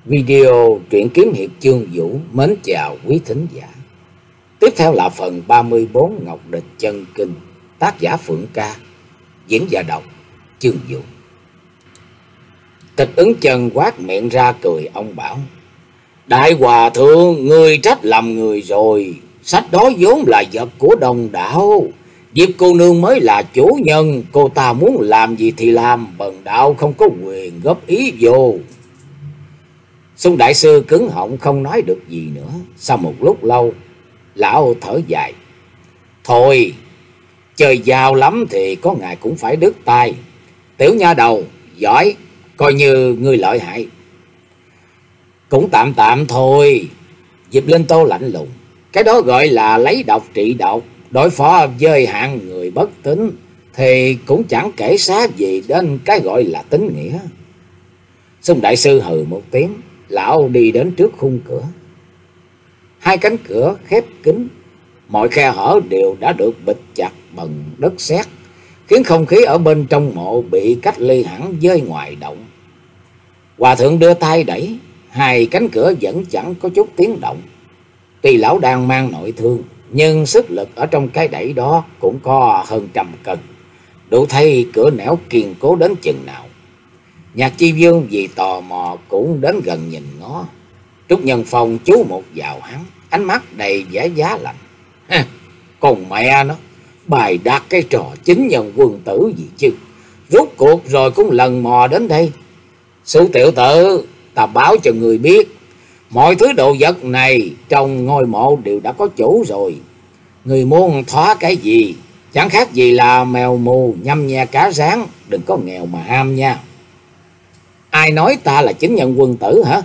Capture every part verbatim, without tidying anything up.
Video truyện kiếm hiệp Chương Vũ mến chào quý thính giả. Tiếp theo là phần ba mươi bốn Ngọc Địch Chân Kinh, tác giả Phượng Ca, diễn giả đọc Chương Vũ. Tịch Ứng Chân quát miệng ra cười, ông bảo: Đại hòa thượng, người trách lầm người rồi. Sách đó vốn là vật của đồng đạo, Diệp cô nương mới là chủ nhân. Cô ta muốn làm gì thì làm, bần đạo không có quyền góp ý vô. Xung đại sư cứng họng không nói được gì nữa. Sau một lúc lâu, lão thở dài: Thôi, chơi giàu lắm thì có ngày cũng phải đứt tay. Tiểu nha đầu giỏi, coi như ngươi lợi hại. Cũng tạm tạm thôi. Diệp Linh Tô lạnh lùng: Cái đó gọi là lấy độc trị độc, đối phó với hạng người bất tín thì cũng chẳng kể xá gì đến cái gọi là tín nghĩa. Xung đại sư hừ một tiếng, lão đi đến trước khung cửa. Hai cánh cửa khép kín, mọi khe hở đều đã được bịt chặt bằng đất sét, khiến không khí ở bên trong mộ bị cách ly hẳn với ngoài động. Hòa thượng đưa tay đẩy, hai cánh cửa vẫn chẳng có chút tiếng động. Tuy lão đang mang nội thương, nhưng sức lực ở trong cái đẩy đó cũng có hơn trăm cân, đủ thấy cửa nẻo kiên cố đến chừng nào. Nhạc Chi Vương vì tò mò cũng đến gần nhìn ngó. Trúc Nhân Phong chú một vào hắn, ánh mắt đầy vẻ giá lạnh: Còn mẹ nó, bài đặt cái trò chính nhân quân tử gì chứ, rốt cuộc rồi cũng lần mò đến đây. Sư tiểu tử, ta báo cho người biết, mọi thứ đồ vật này trong ngôi mộ đều đã có chủ rồi. Người muốn thoá cái gì chẳng khác gì là mèo mù nhăm nhe cá rán, đừng có nghèo mà ham nha. Ai nói ta là chính nhân quân tử hả?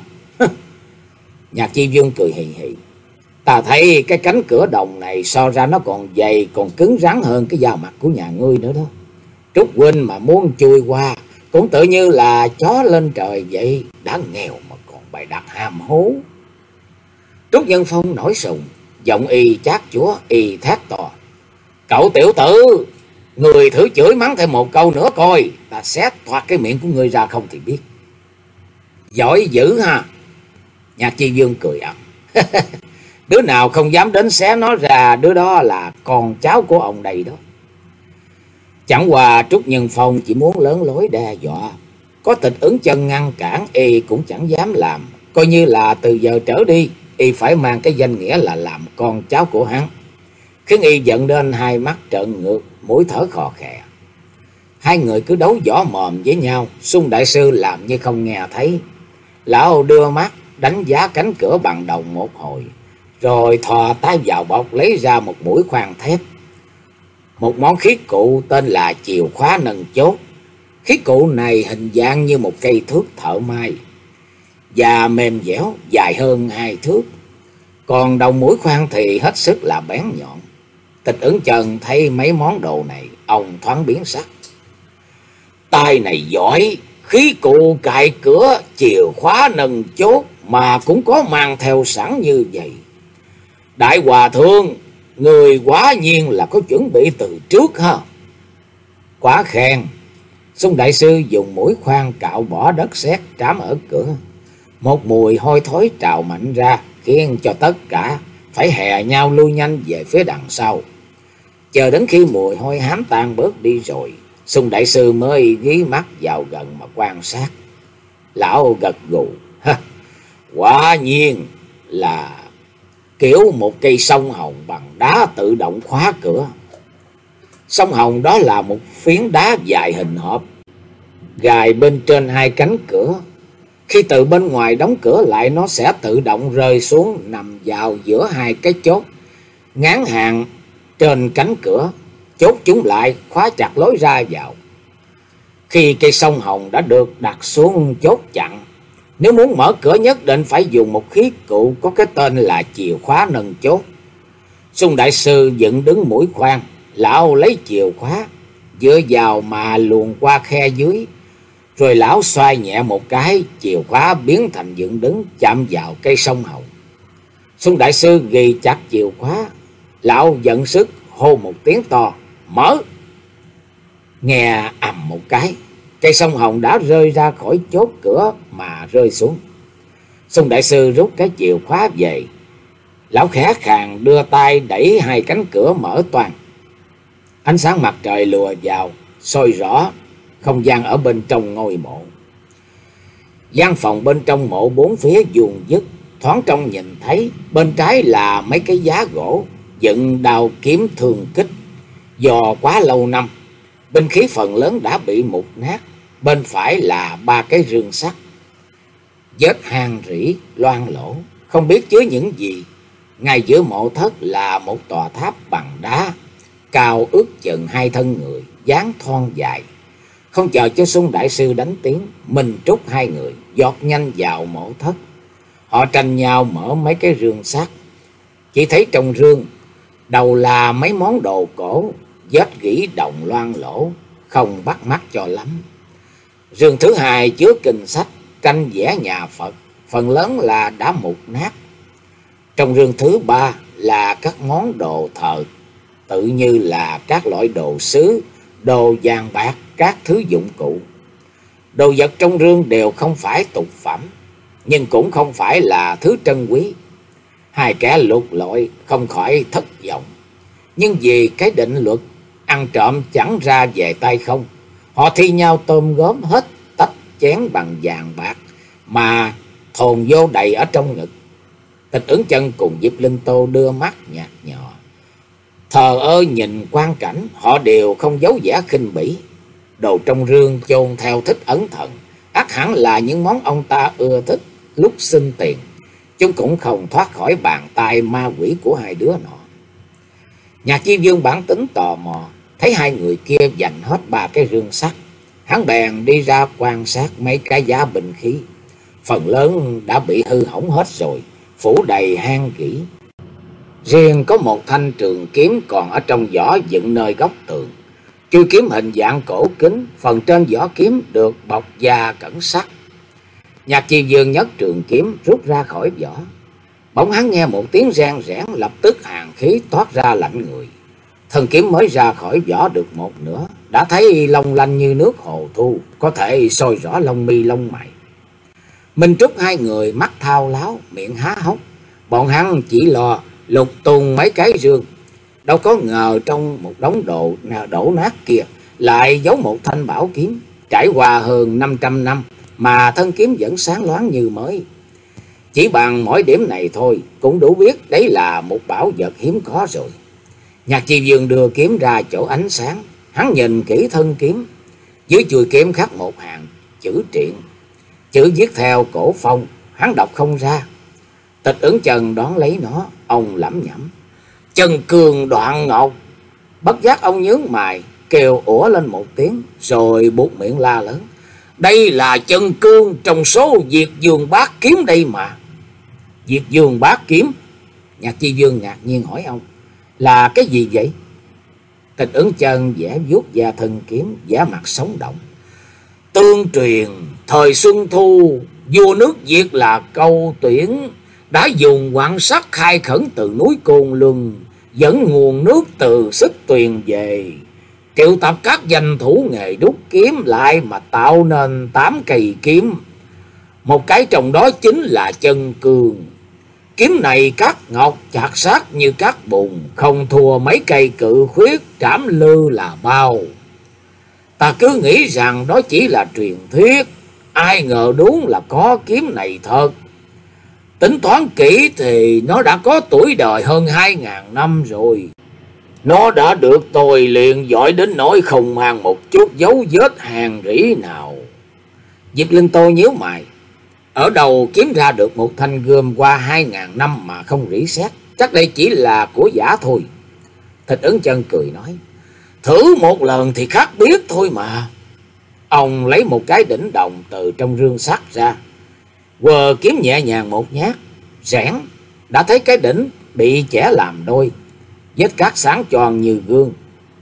Nhạc Chi Vương cười hì hì: Ta thấy cái cánh cửa đồng này so ra nó còn dày, còn cứng rắn hơn cái da mặt của nhà ngươi nữa đó. Trúc huynh mà muốn chui qua cũng tự như là chó lên trời vậy, đã nghèo mà còn bày đặt hàm hố. Trúc Nhân Phong nổi sùng, giọng y chát chúa, y thét to: Cậu tiểu tử, người thử chửi mắng thêm một câu nữa coi, ta xé toạc cái miệng của ngươi ra không thì biết. Giỏi dữ ha. Nhạc Chi Vương cười ầm: Đứa nào không dám đến xé nó ra, đứa đó là con cháu của ông đây đó. Chẳng qua Trúc Nhân Phong chỉ muốn lớn lối đe dọa, có Tịch Ứng Chân ngăn cản, y cũng chẳng dám làm. Coi như là từ giờ trở đi, y phải mang cái danh nghĩa là làm con cháu của hắn, khiến y giận đến hai mắt trợn ngược, mũi thở khò khè. Hai người cứ đấu võ mồm với nhau. Xung đại sư làm như không nghe thấy. Lão đưa mắt đánh giá cánh cửa bằng đồng một hồi, rồi thò tay vào bọc lấy ra một mũi khoan thép, một món khí cụ tên là chìa khóa nâng chốt. Khí cụ này hình dạng như một cây thước thợ may, và mềm dẻo, dài hơn hai thước. Còn đầu mũi khoan thì hết sức là bén nhọn. Tịch Ứng Chân thấy mấy món đồ này, ông thoáng biến sắc. Tay này giỏi, khí cụ cài cửa, chìa khóa nâng chốt mà cũng có mang theo sẵn như vậy. Đại hòa thượng, người quá nhiên là có chuẩn bị từ trước ha. Quá khen. Xung đại sư dùng mũi khoan cạo bỏ đất sét trám ở cửa. Một mùi hôi thối trào mạnh ra, khiến cho tất cả phải hè nhau lui nhanh về phía đằng sau. Chờ đến khi mùi hôi hám tan bớt đi rồi, Xung đại sư mới ghi mắt vào gần mà quan sát. Lão gật gù: Quả nhiên là kiểu một cây sông hồng bằng đá tự động khóa cửa. Sông hồng đó là một phiến đá dài hình hộp, gài bên trên hai cánh cửa. Khi từ bên ngoài đóng cửa lại, nó sẽ tự động rơi xuống nằm vào giữa hai cái chốt ngán hàng trên cánh cửa, chốt chúng lại, khóa chặt lối ra vào. Khi cây sông hồng đã được đặt xuống chốt chặn, nếu muốn mở cửa nhất định phải dùng một khí cụ có cái tên là chìa khóa nâng chốt. Xung đại sư dựng đứng mũi khoan, lão lấy chìa khóa dựa vào mà luồn qua khe dưới, rồi lão xoay nhẹ một cái, chìa khóa biến thành dựng đứng chạm vào cây sông hồng. Xung đại sư ghi chặt chìa khóa, lão giận sức hô một tiếng to: Mở! Nghe ầm một cái, cây sông hồng đã rơi ra khỏi chốt cửa mà rơi xuống. Xung đại sư rút cái chìa khóa về. Lão khẽ khàng đưa tay đẩy hai cánh cửa mở toang. Ánh sáng mặt trời lùa vào, soi rõ không gian ở bên trong ngôi mộ. Gian phòng bên trong mộ bốn phía vuông vức, thoáng trông nhìn thấy bên trái là mấy cái giá gỗ dựng đao kiếm thương kích. Do quá lâu năm, binh khí phần lớn đã bị mục nát. Bên phải là ba cái rương sắt, vết hàn rỉ loang lỗ, không biết chứa những gì. Ngay giữa mộ thất là một tòa tháp bằng đá, cao ước chừng hai thân người, dáng thon dài. Không chờ cho Xung đại sư đánh tiếng, mình trúc hai người giọt nhanh vào mộ thất. Họ tranh nhau mở mấy cái rương sắt. Chỉ thấy trong rương đầu là mấy món đồ cổ, vết gỉ đồng loang lỗ, không bắt mắt cho lắm. Rương thứ hai chứa kinh sách, tranh vẽ nhà Phật, phần lớn là đã mục nát. Trong rương thứ ba là các món đồ thờ, tự như là các loại đồ sứ, đồ vàng bạc, các thứ dụng cụ. Đồ vật trong rương đều không phải tục phẩm, nhưng cũng không phải là thứ trân quý. Hai kẻ lục lọi không khỏi thất vọng. Nhưng vì cái định luật ăn trộm chẳng ra về tay không, họ thi nhau tôm gốm hết tách chén bằng vàng bạc mà thồn vô đầy ở trong ngực. Tịch Ứng Chân cùng Diệp Linh Tô đưa mắt nhạt nhòa, thờ ơ nhìn quang cảnh. Họ đều không giấu vẻ khinh bỉ. Đồ trong rương chôn theo thích ấn thần, ắt hẳn là những món ông ta ưa thích lúc xin tiền. Chúng cũng không thoát khỏi bàn tay ma quỷ của hai đứa nọ. Nhạc Chi Vương bản tính tò mò, thấy hai người kia giành hết ba cái rương sắt, hắn bèn đi ra quan sát mấy cái giá binh khí. Phần lớn đã bị hư hỏng hết rồi, phủ đầy hang gỉ. Riêng có một thanh trường kiếm còn ở trong vỏ dựng nơi góc tường. Chuôi kiếm hình dạng cổ kính, phần trên vỏ kiếm được bọc da cẩn sắt. Nhạc Chi Vương nhấc trường kiếm rút ra khỏi vỏ. Bỗng hắn nghe một tiếng reng rẽn, lập tức hàn khí toát ra lạnh người. Thân kiếm mới ra khỏi vỏ được một nửa, đã thấy long lanh như nước hồ thu, có thể soi rõ lông mi lông mày. Minh Trúc hai người mắt thao láo, miệng há hốc. Bọn hắn chỉ lo lục tung mấy cái rương, đâu có ngờ trong một đống đồ đổ nát kia lại giấu một thanh bảo kiếm trải qua hơn năm trăm năm mà thân kiếm vẫn sáng loáng như mới. Chỉ bằng mỗi điểm này thôi cũng đủ biết đấy là một bảo vật hiếm có rồi. Nhạc Chi Vương đưa kiếm ra chỗ ánh sáng, hắn nhìn kỹ thân kiếm. Dưới chuôi kiếm khắc một hàng chữ triện, chữ viết theo cổ phong, hắn đọc không ra. Tịch Ứng Chân đón lấy nó, ông lẩm nhẩm: Chân cương đoạn ngọc. Bất giác ông nhướng mày, kêu ủa lên một tiếng, rồi buột miệng la lớn: Đây là chân cương trong số Diệt Dương Bát Kiếm đây mà. Diệt Dương Bát Kiếm? Nhạc Chi Vương ngạc nhiên hỏi ông: Là cái gì vậy? Tịch Ứng Chân vẽ vuốt da thân kiếm, vẻ mặt sống động: Tương truyền thời Xuân Thu, vua nước Việt là Câu Tuyển đã dùng quặng sắt khai khẩn từ núi Côn Luân, dẫn nguồn nước từ Xích Tuyền về, triệu tập các danh thủ nghề đúc kiếm lại mà tạo nên tám cây kiếm. Một cái trong đó chính là chân cương. Kiếm này cắt ngọc chặt sát như cắt bùn, không thua mấy cây cự khuyết trảm lư là bao. Ta cứ nghĩ rằng đó chỉ là truyền thuyết, ai ngờ đúng là có kiếm này thật. Tính toán kỹ thì nó đã có tuổi đời hơn hai ngàn năm rồi. Nó đã được tôi luyện giỏi đến nỗi không mang một chút dấu vết hàn rỉ nào. Diệp Linh Tô nhíu mày: Ở đâu kiếm ra được một thanh gươm qua hai ngàn năm mà không rỉ sét? Chắc đây chỉ là của giả thôi. Tịch Ứng Chân cười nói: Thử một lần thì khác biết thôi mà. Ông lấy một cái đỉnh đồng từ trong rương sắt ra, quờ kiếm nhẹ nhàng một nhát, rẽn, đã thấy cái đỉnh bị chẻ làm đôi, vết cát sáng tròn như gương,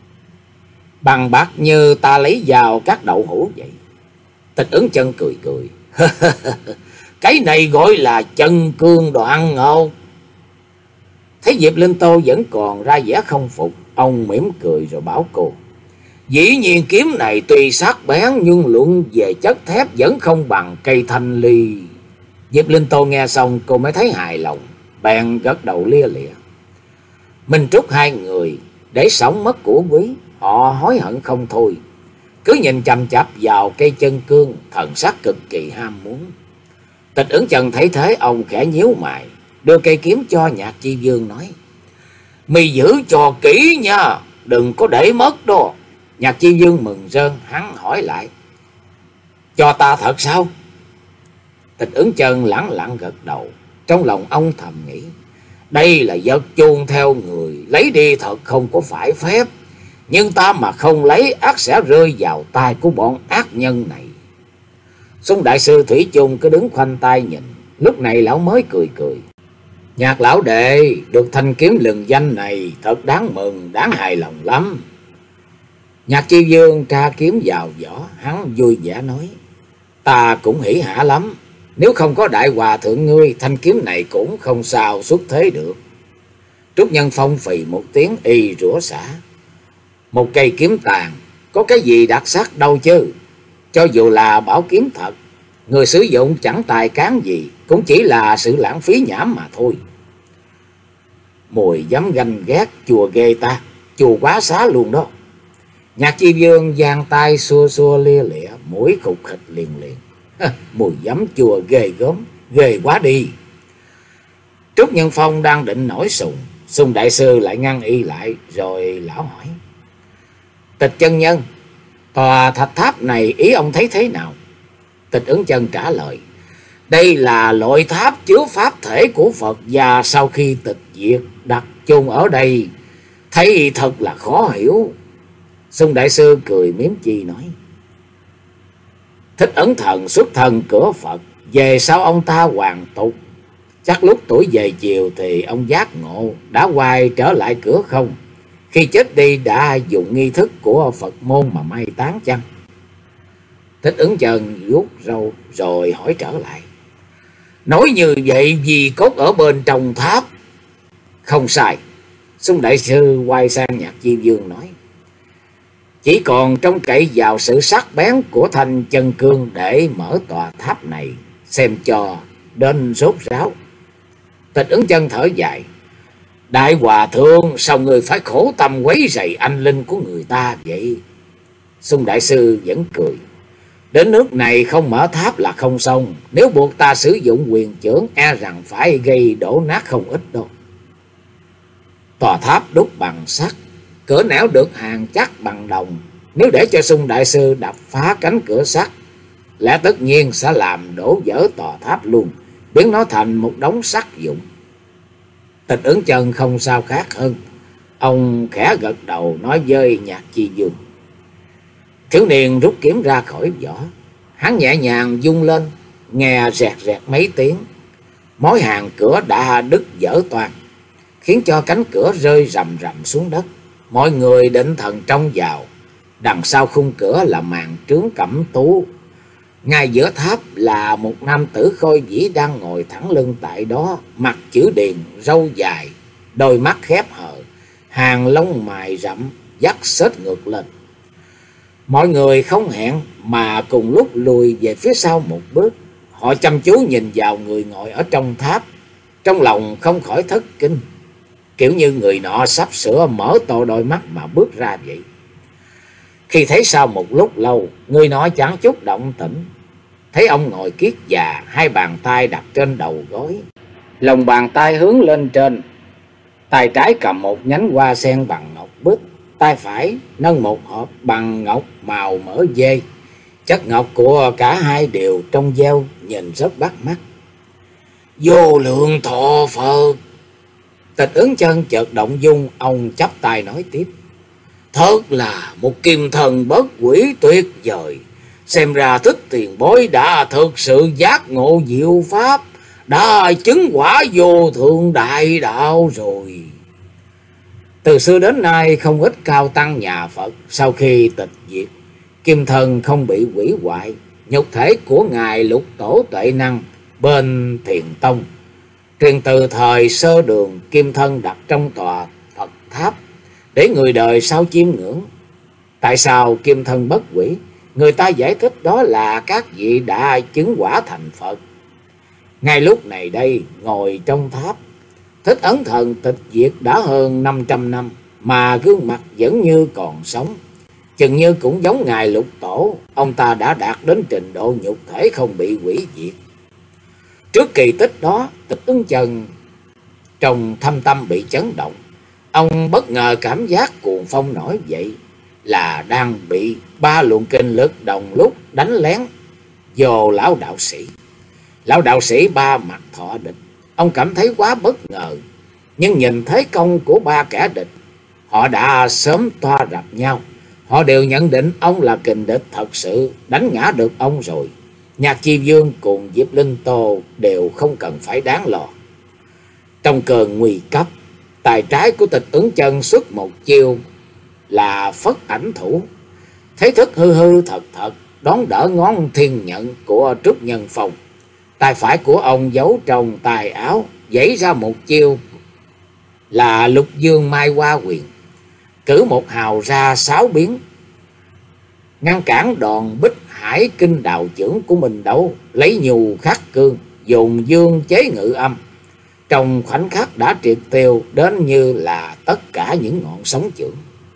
bằng bạc như ta lấy vào các đậu hũ vậy. Tịch Ứng Chân cười cười: Cái này gọi là chân cương đoạn ngọc. Thấy Diệp Linh Tô vẫn còn ra vẻ không phục, ông mỉm cười rồi bảo cô: Dĩ nhiên kiếm này tuy sắc bén nhưng luận về chất thép vẫn không bằng cây thanh ly. Diệp Linh Tô nghe xong cô mới thấy hài lòng, bèn gật đầu lia lịa. Minh Trúc hai người để sống mất của quý, họ hối hận không thôi, cứ nhìn chằm chằm vào cây chân cương, thần sắc cực kỳ ham muốn. Tịch Ứng Chân thấy thế, ông khẽ nhíu mày, đưa cây kiếm cho Nhạc Chi Dương nói: "Mi giữ cho kỹ nha, đừng có để mất đó." Nhạc Chi Dương mừng rơn, hắn hỏi lại: "Cho ta thật sao?" Tịch Ứng Chân lẳng lặng gật đầu, trong lòng ông thầm nghĩ: đây là vật chôn theo người, lấy đi thật không có phải phép, nhưng ta mà không lấy ắt sẽ rơi vào tay của bọn ác nhân này. Sung đại sư thủy chung cứ đứng khoanh tay nhìn, lúc này lão mới cười cười: "Nhạc lão đệ được thanh kiếm lừng danh này thật đáng mừng, đáng hài lòng lắm." Nhạc Chi Dương tra kiếm vào vỏ, hắn vui vẻ nói: "Ta cũng hỉ hả lắm, nếu không có đại hòa thượng ngươi, thanh kiếm này cũng không sao xuất thế được." Trúc Nhân Phong phì một tiếng y rủa xả: "Một cây kiếm tàn có cái gì đặc sắc đâu chứ, cho dù là bảo kiếm thật, người sử dụng chẳng tài cán gì, cũng chỉ là sự lãng phí nhảm mà thôi." Mùi dám ganh ghét chùa ghê ta, chùa quá xá luôn đó. Nhạc Chi Dương giang tay xua xua lia lịa, mũi khục khịch liền liền: "Mùi giấm chùa ghê gớm, ghê quá đi." Trúc Nhân Phong đang định nổi sùng, Sung đại sư lại ngăn y lại, rồi lão hỏi: "Tịch chân nhân, tòa thạch tháp này ý ông thấy thế nào?" Tịch Ứng Chân trả lời: "Đây là loại tháp chứa pháp thể của Phật, và sau khi tịch diệt đặt chôn ở đây, thấy thật là khó hiểu." Sung đại sư cười miếm chi nói: "Thích Ấn Thần xuất thân cửa Phật, về sau ông ta hoàn tục, chắc lúc tuổi về chiều thì ông giác ngộ, đã quay trở lại cửa không? Khi chết đi đã dùng nghi thức của Phật môn mà mai táng chăng?" Thích Ứng Chân vuốt râu rồi hỏi trở lại: "Nói như vậy vì cốt ở bên trong tháp?" "Không sai." Sung đại sư quay sang Nhạc Chi Dương nói: "Chỉ còn trông cậy vào sự sắc bén của thanh chân cương để mở tòa tháp này, xem cho đến sốt ráo." Tịch Ứng Chân thở dài: "Đại hòa thượng, sao người phải khổ tâm quấy rầy anh linh của người ta vậy?" Sung đại sư vẫn cười: "Đến nước này không mở tháp là không xong, nếu buộc ta sử dụng quyền chưởng e rằng phải gây đổ nát không ít đâu." Tòa tháp đúc bằng sắt, cửa nẻo được hàn chắc bằng đồng, nếu để cho Sung đại sư đập phá cánh cửa sắt, lẽ tất nhiên sẽ làm đổ vỡ tòa tháp luôn, biến nó thành một đống sắt vụn. Tịch Ứng Chân không sao khác hơn, ông khẽ gật đầu nói với Nhạc Chi Dương. Thiếu niên rút kiếm ra khỏi vỏ, hắn nhẹ nhàng vung lên, nghe rẹt rẹt mấy tiếng, mối hàng cửa đã đứt vỡ toang, khiến cho cánh cửa rơi rầm rầm xuống đất. Mọi người định thần trông vào, đằng sau khung cửa là màn trướng cẩm tú, ngay giữa tháp là một nam tử khôi vĩ đang ngồi thẳng lưng tại đó, mặt chữ điền, râu dài, đôi mắt khép hờ, hàng lông mày rậm, dắt xết ngược lên. Mọi người không hẹn mà cùng lúc lùi về phía sau một bước, họ chăm chú nhìn vào người ngồi ở trong tháp, trong lòng không khỏi thất kinh, kiểu như người nọ sắp sửa mở to đôi mắt mà bước ra vậy. Khi thấy sau một lúc lâu, người nọ chẳng chút động tĩnh, thấy ông ngồi kiết già, hai bàn tay đặt trên đầu gối, lòng bàn tay hướng lên trên, tay trái cầm một nhánh hoa sen bằng ngọc bích, tay phải nâng một hộp bằng ngọc màu mỡ dê. Chất ngọc của cả hai đều trong veo, nhìn rất bắt mắt. Vô lượng thọ Phật! Tịch Ứng Chân chợt động dung, ông chắp tay nói tiếp. Thật là một kim thần bất quỷ tuyệt vời. Xem ra Thích Tiền Bối đã thực sự giác ngộ diệu pháp, đã chứng quả vô thượng đại đạo rồi. Từ xưa đến nay không ít cao tăng nhà Phật sau khi tịch diệt, kim thần không bị hủy hoại, nhục thể của ngài Lục Tổ Tuệ Năng bên Thiền Tông truyền từ thời sơ đường, kim thân đặt trong tòa Phật tháp để người đời sau chiêm ngưỡng. Tại sao kim thân bất hủy? Người ta giải thích đó là các vị đã chứng quả thành Phật. Ngay lúc này đây, ngồi trong tháp, Thích Ấn Thần tịch diệt đã hơn năm trăm năm, mà gương mặt vẫn như còn sống. Chừng như cũng giống ngài Lục Tổ, ông ta đã đạt đến trình độ nhục thể không bị hủy diệt. Trước kỳ tích đó, Tịch Ứng Chân trong thâm tâm bị chấn động. Ông bất ngờ cảm giác cuồng phong nổi dậy, là đang bị ba luồng kinh lực đồng lúc đánh lén vô lão đạo sĩ. Lão đạo sĩ ba mặt thọ địch, ông cảm thấy quá bất ngờ. Nhưng nhìn thấy công của ba kẻ địch, họ đã sớm toa rập nhau. Họ đều nhận định ông là kình địch thật sự, đánh ngã được ông rồi. Nhạc Chi Vương cùng Diệp Linh Tô đều không cần phải đáng lo. Trong cơn nguy cấp, tay trái của Tịch Ứng Chân xuất một chiêu là phất ảnh thủ. Thấy thức hư hư thật thật, đón đỡ ngón thiên nhận của Trúc Nhân Phong. Tay phải của ông giấu trong tài áo, giãy ra một chiêu là Lục Dương Mai Hoa Quyền. Cử một hào ra sáu biến, ngăn cản đòn Bích Hải Kinh Đào Chưởng của mình Đấu, lấy nhu khắc cương, dùng dương chế ngự âm. Trong khoảnh khắc đã triệt tiêu đến như là tất cả những ngọn sóng chưởng.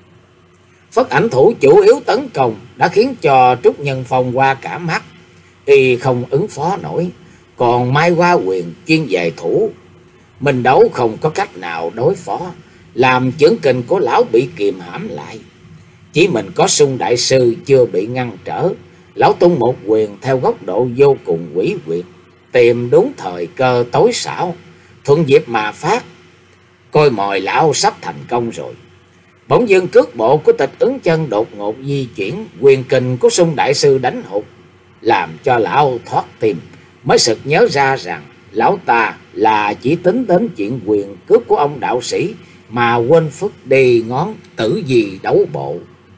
Phất ảnh thủ chủ yếu tấn công đã khiến cho Trúc Nhân Phong qua cả mắt, y không ứng phó nổi. Còn Mai Hoa Quyền chuyên về thủ, mình Đấu không có cách nào đối phó, làm chưởng kình của lão bị kìm hãm lại. Chỉ mình có Sung đại sư chưa bị ngăn trở. Lão tung một quyền theo góc độ vô cùng quỷ quyệt, tìm đúng thời cơ tối xảo, thuận dịp mà phát. Coi mồi lão sắp thành công rồi. Bỗng dưng cước bộ của Tịch Ứng Chân đột ngột di chuyển, quyền kình của Sung đại sư đánh hụt, làm cho lão thoát tim, mới sực nhớ ra rằng lão ta là chỉ tính đến chuyện quyền cước của ông đạo sĩ, mà quên phức đi ngón Tử Di đấu bộ.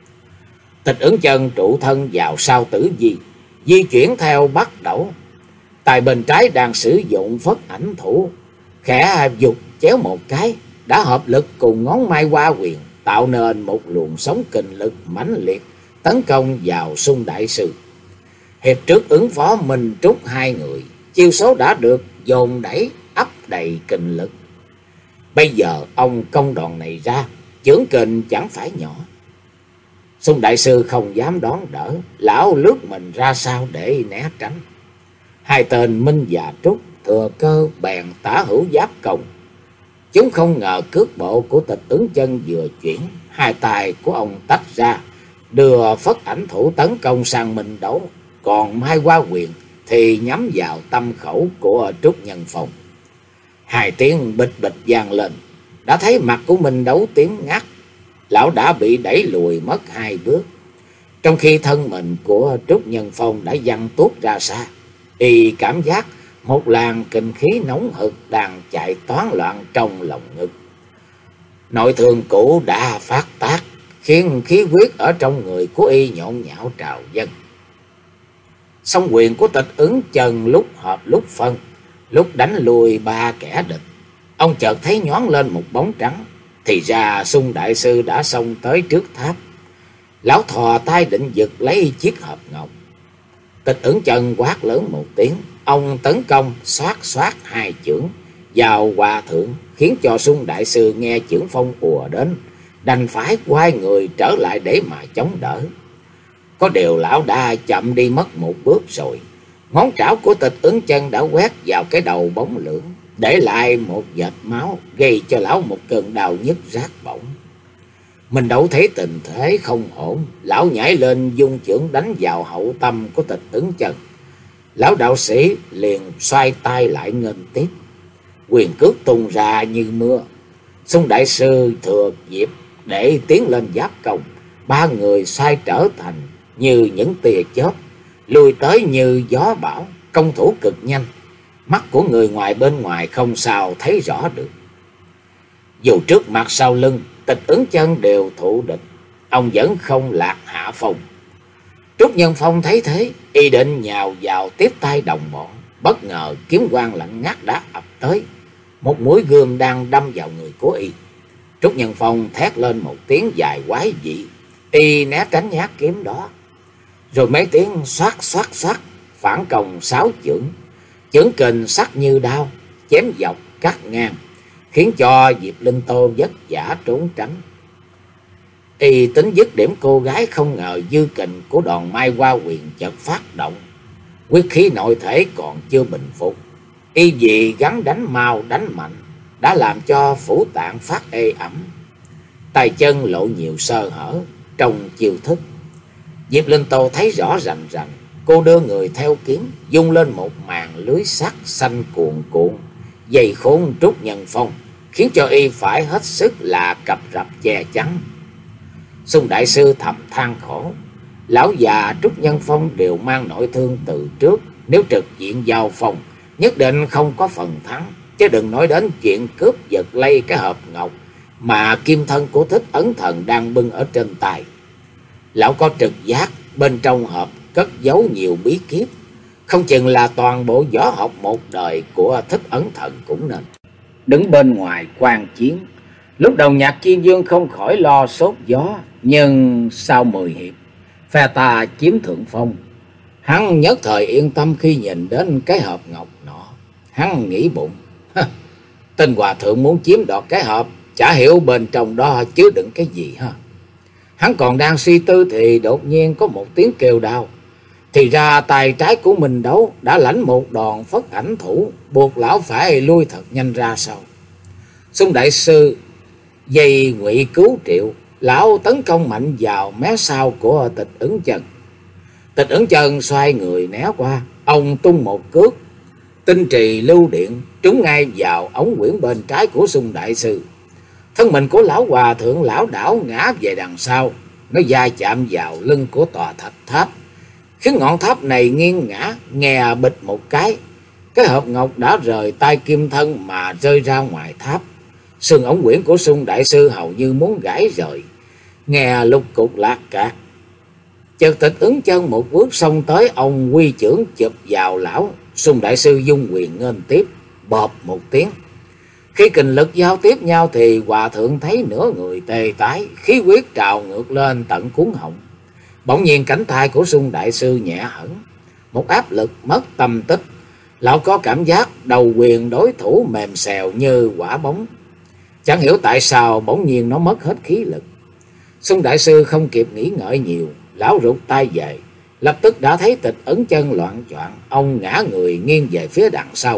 Tịch Ứng Chân trụ thân vào sau Tử Di, di chuyển theo bắt đầu. Tay bên trái đang sử dụng phất ảnh thủ, khẽ dục chéo một cái, đã hợp lực cùng ngón Mai Hoa Quyền, tạo nên một luồng sóng kình lực mãnh liệt tấn công vào Sung đại sư. Hiệp trước ứng phó Minh Trúc hai người, chiêu số đã được dồn đẩy ấp đầy kình lực. Bây giờ ông công đòn này ra, chưởng kình chẳng phải nhỏ. Sung đại sư không dám đón đỡ, lão lướt mình ra sau để né tránh. Hai tên Minh và Trúc thừa cơ bèn tả hữu giáp công. Chúng không ngờ cước bộ của Tịch Ứng Chân vừa chuyển, hai tay của ông tách ra, đưa phất ảnh thủ tấn công sang Minh Đấu. Còn Mai Hoa Quyền thì nhắm vào tâm khẩu của Trúc Nhân Phong. Hai tiếng bịch bịch vang lên, đã thấy mặt của Minh Đấu tím ngắt. Lão đã bị đẩy lùi mất hai bước, trong khi thân mình của Trúc Nhân Phong đã văng tuốt ra xa. Y cảm giác một làn kinh khí nóng hực đang chạy toán loạn trong lòng ngực. Nội thương cũ đã phát tác, khiến khí huyết ở trong người của y nhộn nhạo trào dâng. Song quyền của Tịch Ứng Chân lúc hợp lúc phân, lúc đánh lùi ba kẻ địch. Ông chợt thấy nhoáng lên một bóng trắng, thì ra Sung đại sư đã xông tới trước tháp. Lão thò tay định giật lấy chiếc hộp ngọc. Tịch Ứng Chân quát lớn một tiếng, ông tấn công xoát xoát hai chưởng vào hòa thượng, khiến cho Sung đại sư nghe chưởng phong ùa đến, đành phải quay người trở lại để mà chống đỡ. Có điều lão đã chậm đi mất một bước rồi. Ngón trảo của Tịch Ứng Chân đã quét vào cái đầu bóng lưỡng, để lại một vệt máu, gây cho lão một cơn đau nhức rát bỏng. Mình đâu thấy tình thế không ổn, lão nhảy lên dung chưởng đánh vào hậu tâm của Tịch Ứng Chân. Lão đạo sĩ liền xoay tay lại nghênh tiếp, quyền cước tung ra như mưa. Sung đại sư thừa dịp để tiến lên giáp công, ba người xoay trở thành như những tia chớp, lùi tới như gió bão, công thủ cực nhanh. Mắt của người ngoài bên ngoài không sao thấy rõ được. Dù trước mặt sau lưng Tịch Ứng Chân đều thụ địch, ông vẫn không lạc hạ phong. Trúc Nhân Phong thấy thế, y định nhào vào tiếp tay đồng bọn. Bất ngờ kiếm quang lạnh ngắt đã ập tới, một mũi gươm đang đâm vào người của y. Trúc Nhân Phong thét lên một tiếng dài quái dị, y né tránh nhát kiếm đó. Rồi mấy tiếng xoát xoát xoát, phản công sáu chưởng. chưởng kình sắc như đao, chém dọc cắt ngang, khiến cho Diệp Linh Tô vất vả trốn tránh. Y tính dứt điểm cô gái, không ngờ dư kình của đòn Mai Hoa Quyền chợt phát động, quyết khí nội thể còn chưa bình phục. Y vì gắn đánh mau đánh mạnh đã làm cho phủ tạng phát ê ẩm, tay chân lộ nhiều sơ hở trong chiêu thức. Diệp Linh Tô thấy rõ rành rành, cô đưa người theo kiếm, dung lên một màn lưới sắt xanh cuồn cuộn, dày khốn Trúc Nhân Phong, khiến cho y phải hết sức là cập rập che chắn. Xung đại sư thầm than khổ, lão già Trúc Nhân Phong đều mang nội thương từ trước, nếu trực diện giao phong nhất định không có phần thắng, chứ đừng nói đến chuyện cướp giật lây cái hộp ngọc mà kim thân của Thích Ấn Thần đang bưng ở trên tay. Lão có trực giác bên trong hộp cất giấu nhiều bí kíp, không chừng là toàn bộ võ học một đời của Thích Ấn Thần cũng nên. Đứng bên ngoài quan chiến, lúc đầu Nhạc Chi Dương không khỏi lo sốt gió, nhưng sau mười hiệp phe ta chiếm thượng phong, hắn nhất thời yên tâm khi nhìn đến cái hộp ngọc nọ. Hắn nghĩ bụng, tên hòa thượng muốn chiếm đoạt cái hộp, chả hiểu bên trong đó chứa đựng cái gì ha. Hắn còn đang suy tư thì đột nhiên có một tiếng kêu đau. Thì ra tay trái của mình đấu đã lãnh một đòn phất ảnh thủ, buộc lão phải lui thật nhanh ra sau. Xung đại sư dây ngụy cứu triệu, lão tấn công mạnh vào mé sau của Tịch Ứng Chân. Tịch Ứng Chân xoay người né qua, ông tung một cước tinh trì lưu điện trúng ngay vào ống quyển bên trái của Xung đại sư. Thân mình của lão hòa thượng lão đảo ngã về đằng sau, nó va chạm vào lưng của tòa thạch tháp, khiến ngọn tháp này nghiêng ngã, nghe bịch một cái, cái hộp ngọc đã rời tay kim thân mà rơi ra ngoài tháp. Xương ống quyển của Xung đại sư hầu như muốn gãy rời, nghe lục cục lạc cạc. Chợt Tịch Ứng Chân một bước xông tới, ông quy chưởng chụp vào lão. Xung đại sư dung quyền nghênh tiếp, bộp một tiếng. Khi kình lực giao tiếp nhau thì hòa thượng thấy nửa người tê tái, khí huyết trào ngược lên tận cuống họng. Bỗng nhiên cánh tay của Xung đại sư nhẹ hẳn, một áp lực mất tâm tích. Lão có cảm giác đầu quyền đối thủ mềm xèo như quả bóng. Chẳng hiểu tại sao bỗng nhiên nó mất hết khí lực. Xung đại sư không kịp nghĩ ngợi nhiều, lão rụt tay về, lập tức đã thấy Tịch Ấn Chân loạn choạng, ông ngã người nghiêng về phía đằng sau.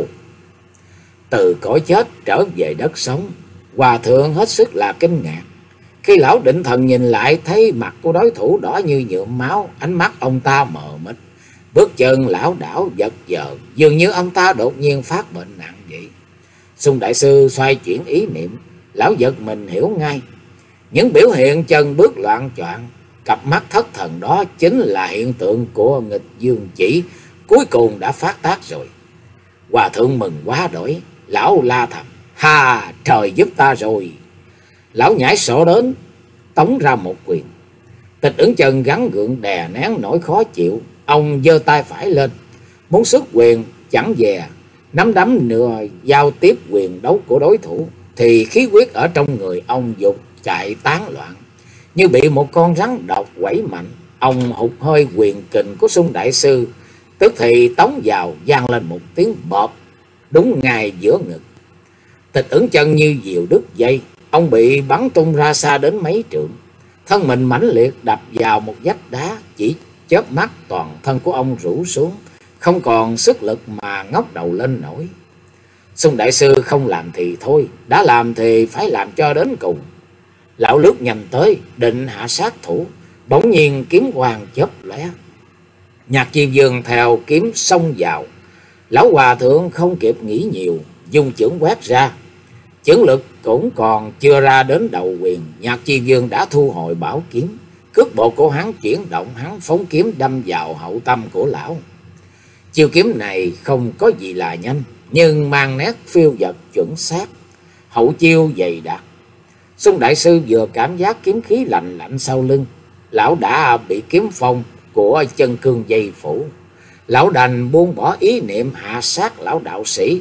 Từ cõi chết trở về đất sống, hòa thượng hết sức là kinh ngạc. Khi lão định thần nhìn lại, thấy mặt của đối thủ đỏ như nhuộm máu, ánh mắt ông ta mờ mịt, bước chân lão đảo giật giờ, dường như ông ta đột nhiên phát bệnh nặng vậy. Xung đại sư xoay chuyển ý niệm, lão giật mình hiểu ngay, những biểu hiện chân bước loạn choạng, cặp mắt thất thần đó chính là hiện tượng của nghịch dương chỉ cuối cùng đã phát tác rồi. Hòa thượng mừng quá đỗi, lão la thầm, ha, trời giúp ta rồi. Lão nhảy sổ đến, tống ra một quyền. Tịch Ứng Chân gắng gượng đè nén nỗi khó chịu, ông giơ tay phải lên, muốn xuất quyền chẳng dè, nắm đấm nửa giao tiếp quyền đấu của đối thủ, thì khí huyết ở trong người ông dục chạy tán loạn, như bị một con rắn độc quẩy mạnh. Ông hụt hơi quyền kình của Xung đại sư, tức thì tống vào vang lên một tiếng bọp, đúng ngay giữa ngực. Tịch Ứng Chân như diều đứt dây, ông bị bắn tung ra xa đến mấy trượng, thân mình mãnh liệt đập vào một vách đá, chỉ chớp mắt toàn thân của ông rũ xuống, không còn sức lực mà ngóc đầu lên nổi. Xung đại sư không làm thì thôi, đã làm thì phải làm cho đến cùng. Lão lướt nhanh tới, định hạ sát thủ, bỗng nhiên kiếm quang chớp lóe. Nhạc Chi Dương theo kiếm xông vào, lão hòa thượng không kịp nghĩ nhiều, dung chưởng quét ra. Chưởng lực cũng còn chưa ra đến đầu quyền, Nhạc Chi Dương đã thu hồi bảo kiếm, cước bộ của hắn chuyển động, hắn phóng kiếm đâm vào hậu tâm của lão. Chiêu kiếm này không có gì là nhanh, nhưng mang nét phiêu dật chuẩn xác, hậu chiêu dày đặc. Xung đại sư vừa cảm giác kiếm khí lạnh lạnh sau lưng, lão đã bị kiếm phong của chân cương dây phủ. Lão đành buông bỏ ý niệm hạ sát lão đạo sĩ,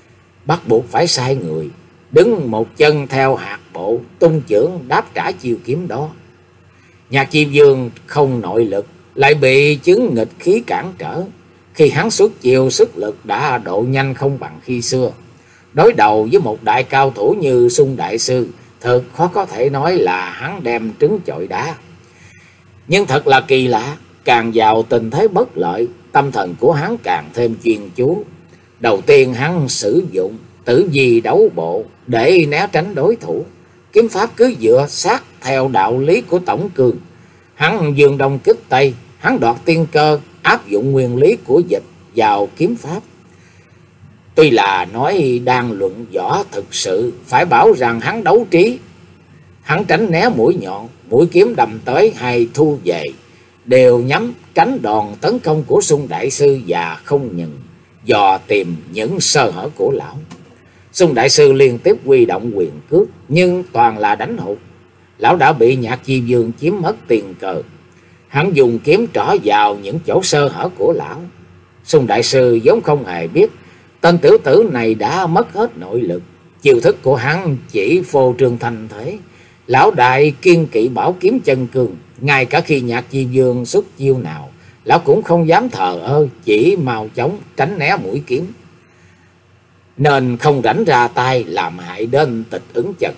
bắt buộc phải sai người, đứng một chân theo hạt bộ, tung chưởng đáp trả chiêu kiếm đó. Nhạc Chi Dương không nội lực, lại bị chứng nghịch khí cản trở, Khi hắn xuất chiêu, sức lực đã độ nhanh không bằng khi xưa. Đối đầu với một đại cao thủ như Xung đại sư, thật khó có thể nói là hắn đem trứng chọi đá. Nhưng thật là kỳ lạ, càng vào tình thế bất lợi, tâm thần của hắn càng thêm chuyên chú. Đầu tiên hắn sử dụng tử vi đấu bộ để né tránh đối thủ. Kiếm pháp cứ dựa sát theo đạo lý của tổng cường. Hắn dương đông kích tây, hắn đoạt tiên cơ, áp dụng nguyên lý của dịch vào kiếm pháp. Tuy là nói đang luận võ, thực sự phải bảo rằng hắn đấu trí. Hắn tránh né mũi nhọn, mũi kiếm đâm tới hay thu về, đều nhắm tránh đòn tấn công của Xung đại sư và không ngừng dò tìm những sơ hở của lão. Xung đại sư liên tiếp huy động quyền cước, nhưng toàn là đánh hụt. Lão đã bị Nhạc Chi Vương chiếm mất tiền cờ. Hắn dùng kiếm trỏ vào những chỗ sơ hở của lão. Xung đại sư vốn không hề biết tên tiểu tử này đã mất hết nội lực. Chiêu thức của hắn chỉ phô trương thành thế. Lão đại kiên kỵ bảo kiếm chân cương, ngay cả khi Nhạc Chi Vương xuất chiêu nào, lão cũng không dám thờ ơ, chỉ mau chóng tránh né mũi kiếm, nên không rảnh ra tay làm hại đến Tịch Ứng Chân.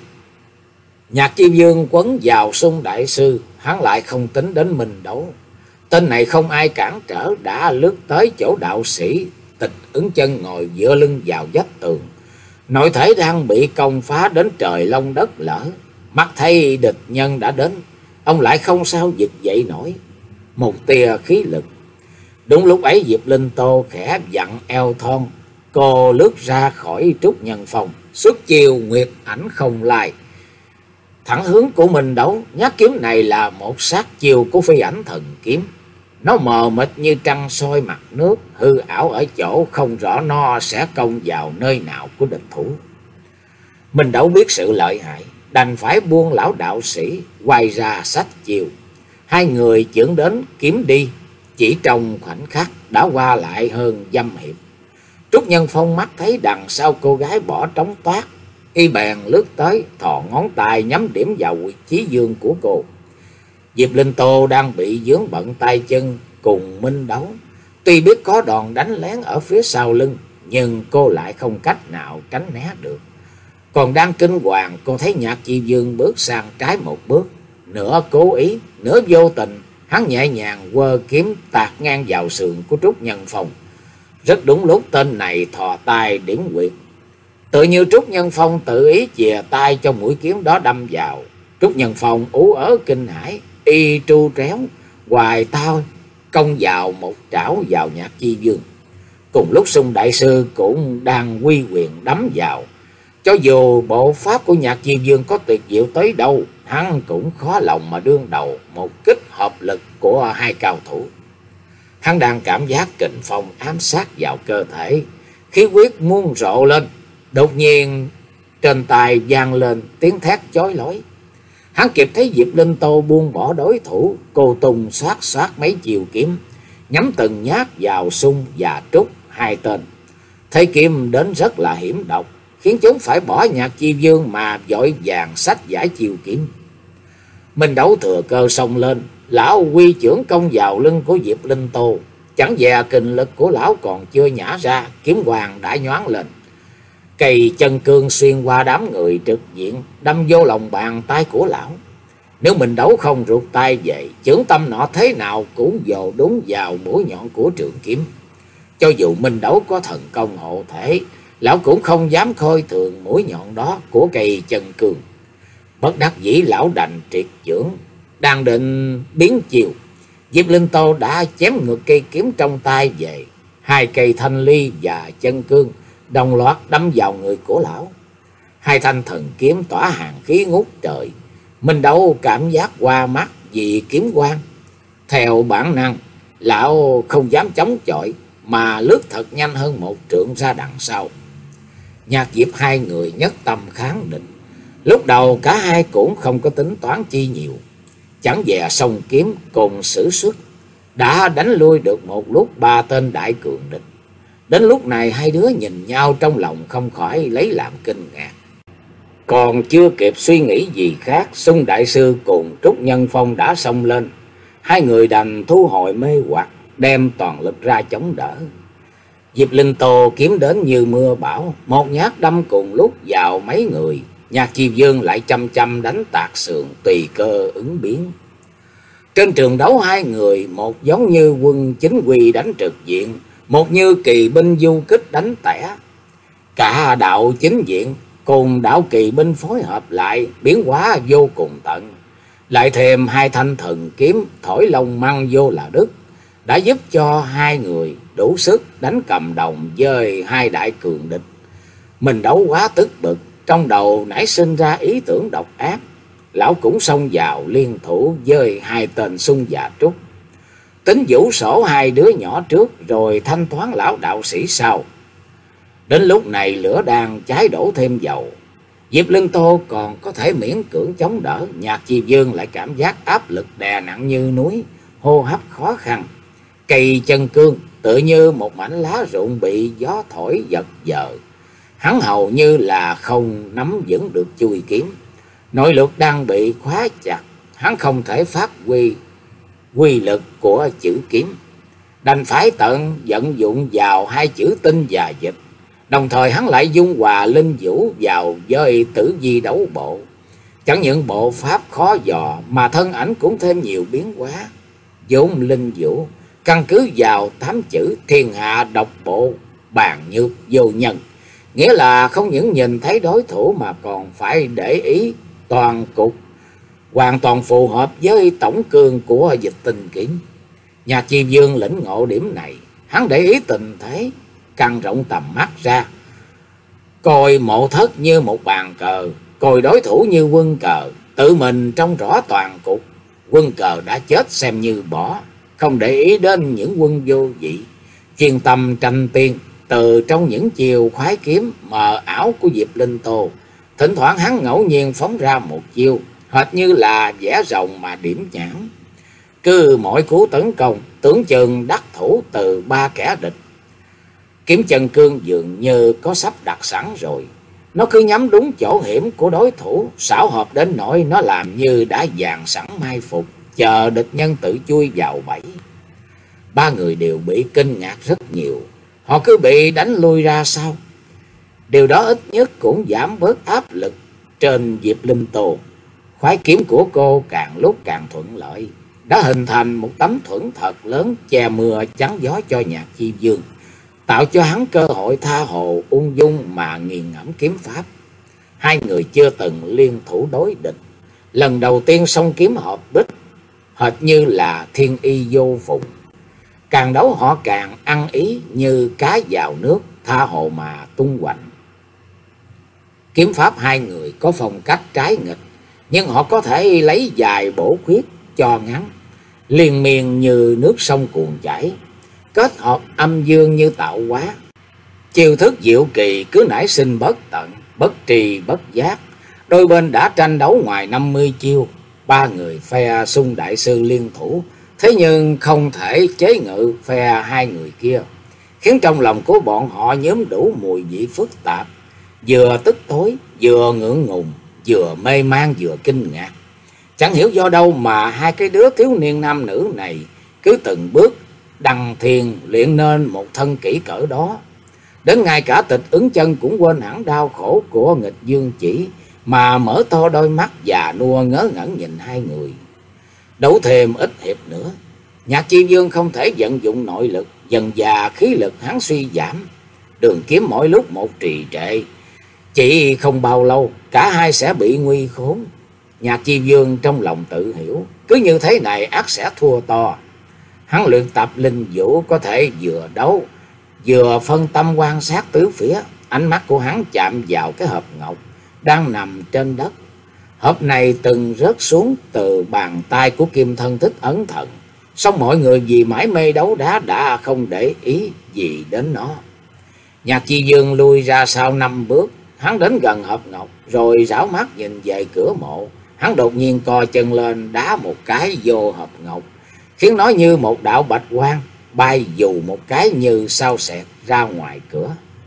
Nhạc Chi Vương quấn vào Xung đại sư, hắn lại không tính đến mình đấu. Tên này không ai cản trở, đã lướt tới chỗ đạo sĩ Tịch Ứng Chân ngồi dựa lưng vào vách tường. Nội thể đang bị công phá đến trời long đất lở. Mắt thấy địch nhân đã đến, ông lại không sao vực dậy nổi một tia khí lực. Đúng lúc ấy Diệp Linh Tô khẽ vặn eo thon, cô lướt ra khỏi Trúc Nhân Phong, xuất chiêu Nguyệt Ảnh Không Lai, thẳng hướng của mình đấu. Nhát kiếm này là một sát chiêu của Phi Ảnh Thần Kiếm. Nó mờ mịt như trăng soi mặt nước, hư ảo ở chỗ không rõ nó sẽ công vào nơi nào của địch thủ. Mình đâu biết sự lợi hại, đành phải buông lão đạo sĩ quay ra sách chiều. Hai người chưởng đến kiếm đi, chỉ trong khoảnh khắc đã qua lại hơn dăm hiệp. Trúc Nhân Phong mắt thấy đằng sau cô gái bỏ trống toát, y bèn lướt tới, thò ngón tay nhắm điểm vào huyệt chí dương của cô. Diệp Linh Tô đang bị vướng bận tay chân cùng Minh Đấu. Tuy biết có đòn đánh lén ở phía sau lưng, nhưng cô lại không cách nào tránh né được. Còn đang kinh hoàng, cô thấy Nhạc Chi Vương bước sang trái một bước, nửa cố ý, nửa vô tình, hắn nhẹ nhàng quơ kiếm tạt ngang vào sườn của Trúc Nhân Phong. Rất đúng lúc tên này thò tay điểm huyệt, tự như Trúc Nhân Phong tự ý chìa tay cho mũi kiếm đó đâm vào. Trúc Nhân Phong ú ớ kinh hãi, y tru tréo hoài tao công vào một trảo vào Nhạc Chi Vương. Cùng lúc Xung đại sư cũng đang quy quyền đấm vào. Cho dù bộ pháp của Nhạc Chi Vương có tuyệt diệu tới đâu, hắn cũng khó lòng mà đương đầu một kích hợp lực của hai cao thủ. Hắn đang cảm giác kình phong ám sát vào cơ thể, khí huyết muôn rộ lên. Đột nhiên trên tai vang lên tiếng thét chói lói. Hắn kịp thấy Diệp Linh Tô buông bỏ đối thủ, cô tung xoát xoát mấy chiều kiếm, nhắm từng nhát vào Xung và Trúc hai tên. Thế kiếm đến rất là hiểm độc, khiến chúng phải bỏ Nhạc Chi Vương mà vội vàng xách giải chiêu kiếm. Minh Đấu thừa cơ xông lên, lão quy chưởng công vào lưng của Diệp Linh Tô. Chẳng dè kình lực của lão còn chưa nhả ra, kiếm hoàng đã nhoáng lên. Cây chân cương xuyên qua đám người trực diện, đâm vô lòng bàn tay của lão. Nếu Minh Đấu không rụt tay về, chưởng tâm nọ thế nào cũng dồ đúng vào mũi nhọn của trường kiếm. Cho dù Minh Đấu có thần công hộ thể, lão cũng không dám khôi thường mũi nhọn đó của cây chân cương. Bất đắc dĩ lão đành triệt chưởng, đang định biến chiều, Diệp Linh Tô đã chém ngược cây kiếm trong tay về. Hai cây thanh ly và chân cương đồng loạt đâm vào người của lão. Hai thanh thần kiếm tỏa hàng khí ngút trời. Minh Đấu cảm giác qua mắt vì kiếm quang. Theo bản năng, lão không dám chống chọi mà lướt thật nhanh hơn một trượng ra đằng sau. Nhạc Diệp hai người nhất tâm kháng địch. Lúc đầu cả hai cũng không có tính toán chi nhiều, chẳng dè song kiếm cùng sử xuất đã đánh lui được một lúc ba tên đại cường địch. Đến lúc này hai đứa nhìn nhau trong lòng không khỏi lấy làm kinh ngạc. Còn chưa kịp suy nghĩ gì khác, Xung đại sư cùng Trúc Nhân Phong đã xông lên. Hai người đành thu hồi mê hoặc, đem toàn lực ra chống đỡ. Diệp Linh Tô kiếm đến như mưa bão, một nhát đâm cùng lúc vào mấy người. Nhạc Chi Dương lại chăm chăm đánh tạc sườn, tùy cơ ứng biến. Trên trường đấu hai người, một giống như quân chính quy đánh trực diện, một như kỳ binh du kích đánh tẻ. Cả đạo chính diện cùng đạo kỳ binh phối hợp lại, biến hóa vô cùng tận. Lại thêm hai thanh thần kiếm thổi lông măng vô là đức, đã giúp cho hai người đủ sức đánh cầm đồng với hai đại cường địch. Mình đấu quá tức bực, trong đầu nảy sinh ra ý tưởng độc ác. Lão cũng xông vào liên thủ với hai tên Sung và Trúc, tính vũ sổ hai đứa nhỏ trước rồi thanh toán lão đạo sĩ sau. Đến lúc này lửa đang cháy đổ thêm dầu. Diệp Linh Tô còn có thể miễn cưỡng chống đỡ, Nhạc Chi Dương lại cảm giác áp lực đè nặng như núi, hô hấp khó khăn. Cây chân cương tựa như một mảnh lá rụng bị gió thổi giật dờ. Hắn hầu như là không nắm vững được chuôi kiếm. Nội lực đang bị khóa chặt, hắn không thể phát huy quy lực của chữ kiếm. Đành phải tận vận dụng vào hai chữ tinh và dịch. Đồng thời hắn lại dung hòa linh vũ vào với tử vi đấu bộ. Chẳng những bộ pháp khó dò mà thân ảnh cũng thêm nhiều biến hóa. Vốn linh vũ căn cứ vào tám chữ thiên hạ độc bộ bàn nhược vô nhân. Nghĩa là không những nhìn thấy đối thủ mà còn phải để ý toàn cục, hoàn toàn phù hợp với tổng cương của dịch tinh kiếm. Nhạc Chi Dương lĩnh ngộ điểm này, hắn để ý tình thế, căng rộng tầm mắt ra, coi mộ thất như một bàn cờ, coi đối thủ như quân cờ, tự mình trông rõ toàn cục. Quân cờ đã chết xem như bỏ, không để ý đến những quân vô vị, chuyên tâm tranh tiên. Từ trong những chiều khoái kiếm mờ ảo của Diệp Linh Tô, thỉnh thoảng hắn ngẫu nhiên phóng ra một chiêu, hệt như là vẽ rồng mà điểm nhãn. Cứ mỗi cú tấn công tưởng chừng đắc thủ từ ba kẻ địch. Kiếm chân cương dường như có sắp đặt sẵn rồi, nó cứ nhắm đúng chỗ hiểm của đối thủ, xảo hợp đến nỗi nó làm như đã dàn sẵn mai phục, chờ địch nhân tự chui vào bẫy. Ba người đều bị kinh ngạc rất nhiều, họ cứ bị đánh lui ra sau. Điều đó ít nhất cũng giảm bớt áp lực trên Diệp Linh Tô. Khoái kiếm của cô càng lúc càng thuận lợi, đã hình thành một tấm thuẫn thật lớn che mưa chắn gió cho Nhạc Chi Dương, tạo cho hắn cơ hội tha hồ ung dung mà nghiền ngẫm kiếm pháp. Hai người chưa từng liên thủ đối địch, lần đầu tiên song kiếm hợp bích, hệt như là thiên y vô phùng. Càng đấu họ càng ăn ý như cá vào nước, tha hồ mà tung hoành. Kiếm pháp hai người có phong cách trái nghịch, nhưng họ có thể lấy dài bổ khuyết cho ngắn, liên miên như nước sông cuồn chảy, kết hợp âm dương như tạo hóa. Chiêu thức diệu kỳ cứ nảy sinh bất tận, bất trì bất giác. Đôi bên đã tranh đấu ngoài năm mươi chiêu, ba người phe Sung đại sư liên thủ, thế nhưng không thể chế ngự phe hai người kia, khiến trong lòng của bọn họ nhóm đủ mùi vị phức tạp, vừa tức tối, vừa ngượng ngùng, vừa mê man, vừa kinh ngạc. Chẳng hiểu do đâu mà hai cái đứa thiếu niên nam nữ này cứ từng bước đăng thiền luyện nên một thân kỹ cỡ đó. Đến ngay cả Tịch Ứng Chân cũng quên hẳn đau khổ của nghịch dương chỉ, mà mở to đôi mắt già nua ngớ ngẩn nhìn hai người. Đấu thêm ít hiệp nữa, Nhạc Chi Dương không thể vận dụng nội lực, dần dà khí lực hắn suy giảm, đường kiếm mỗi lúc một trì trệ. Chỉ không bao lâu cả hai sẽ bị nguy khốn. Nhạc Chi Dương trong lòng tự hiểu, cứ như thế này ắt sẽ thua to. Hắn luyện tập linh vũ có thể vừa đấu vừa phân tâm quan sát tứ phía. Ánh mắt của hắn chạm vào cái hộp ngọc đang nằm trên đất. Hộp này từng rớt xuống từ bàn tay của Kim Thân Thích Ấn Thần, song mọi người vì mãi mê đấu đá đã không để ý gì đến nó. Nhạc Chi Dương lui ra sau năm bước, hắn đến gần hộp ngọc rồi rảo mắt nhìn về cửa mộ. Hắn đột nhiên co chân lên đá một cái vô hộp ngọc, khiến nó như một đạo bạch quang bay dù một cái như sao xẹt ra ngoài cửa.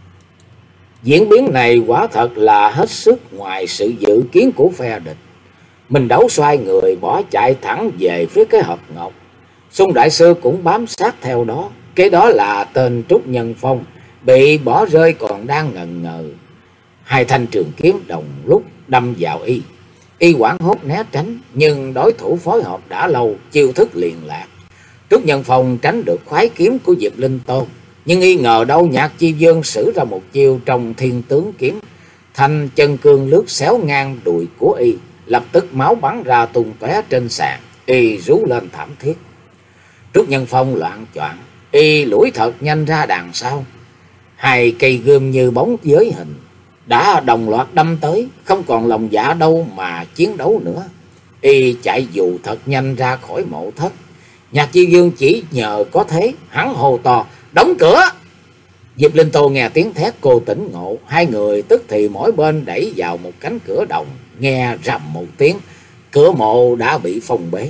Diễn biến này quả thật là hết sức ngoài sự dự kiến của phe địch. Mình đấu xoay người bỏ chạy thẳng về phía cái hộp ngọc. Xung đại sư cũng bám sát theo đó. Cái đó là tên Trúc Nhân Phong bị bỏ rơi còn đang ngần ngừ. Hai thanh trường kiếm đồng lúc đâm vào y. Y hoảng hốt né tránh, nhưng đối thủ phối hợp đã lâu, chiêu thức liền lạc. Trúc Nhân Phong tránh được khoái kiếm của Diệp Linh Tôn, nhưng y ngờ đâu Nhạc Chi Dương sử ra một chiêu trong Thiên Tướng Kiếm. Thanh chân cương lướt xéo ngang đùi của y, lập tức máu bắn ra tung tóe trên sàn, y rú lên thảm thiết. Trúc Nhân Phong loạn choạng, y lủi thật nhanh ra đằng sau. Hai cây gươm như bóng giới hình đã đồng loạt đâm tới, không còn lòng dạ đâu mà chiến đấu nữa. Y chạy dù thật nhanh ra khỏi mộ thất. Nhạc Chi Dương chỉ nhờ có thế, hắn hô to: "Đóng cửa!" Diệp Linh Tô nghe tiếng thét cô tỉnh ngộ, hai người tức thì mỗi bên đẩy vào một cánh cửa đồng, nghe rầm một tiếng, cửa mộ đã bị phong bế.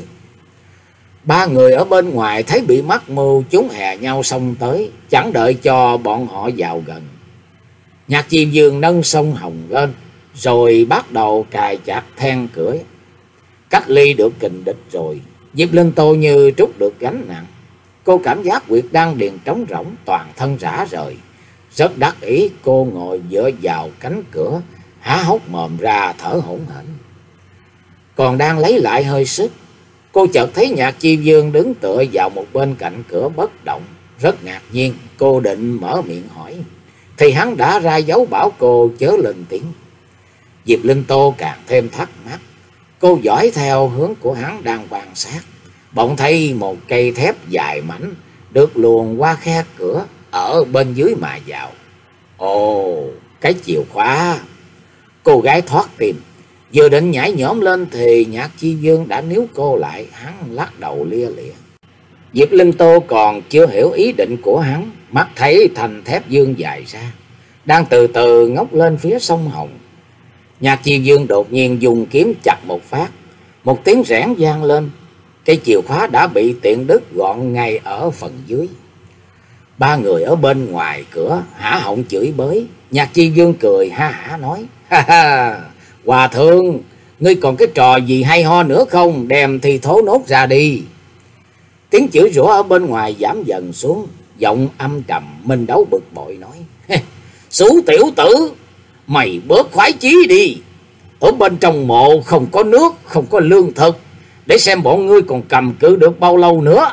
Ba người ở bên ngoài thấy bị mắc mưu, chúng hè nhau xông tới, chẳng đợi cho bọn họ vào gần. Nhạc Chi Dương nâng sông hồng lên, rồi bắt đầu cài chặt then cửa. Cách ly được kình địch rồi, Diệp Linh Tô như trút được gánh nặng. Cô cảm giác huyệt đan điền trống rỗng, toàn thân rã rời. Rất đắc ý, cô ngồi dựa vào cánh cửa, há hốc mồm ra thở hổn hển. Còn đang lấy lại hơi sức, cô chợt thấy Nhạc Chi Dương đứng tựa vào một bên cạnh cửa bất động. Rất ngạc nhiên, cô định mở miệng hỏi, thì hắn đã ra dấu bảo cô chớ lên tiếng. Diệp Linh Tô càng thêm thắc mắc. Cô dõi theo hướng của hắn đang quan sát, bỗng thấy một cây thép dài mảnh được luồn qua khe cửa ở bên dưới mà vào. Ồ, cái chìa khóa! Cô gái thoát tim, vừa định nhảy nhõm lên thì Nhạc Chi Dương đã níu cô lại. Hắn lắc đầu lia lịa. Diệp Linh Tô còn chưa hiểu ý định của hắn, mắt thấy thành thép dương dài ra, đang từ từ ngóc lên phía sông Hồng. Nhạc Chi Dương đột nhiên dùng kiếm chặt một phát, một tiếng rẽn vang lên, cây chìa khóa đã bị tiện đứt gọn ngay ở phần dưới. Ba người ở bên ngoài cửa há họng chửi bới. Nhạc Chi Dương cười ha hả nói: "Ha ha, hòa thượng, ngươi còn cái trò gì hay ho nữa không? Đem thi thố nốt ra đi." Tiếng chửi rủa ở bên ngoài giảm dần xuống, giọng âm trầm Minh Đấu bực bội nói: "Xú tiểu tử, mày bớt khoái chí đi. Ở bên trong mộ không có nước, không có lương thực, để xem bọn ngươi còn cầm cự được bao lâu nữa."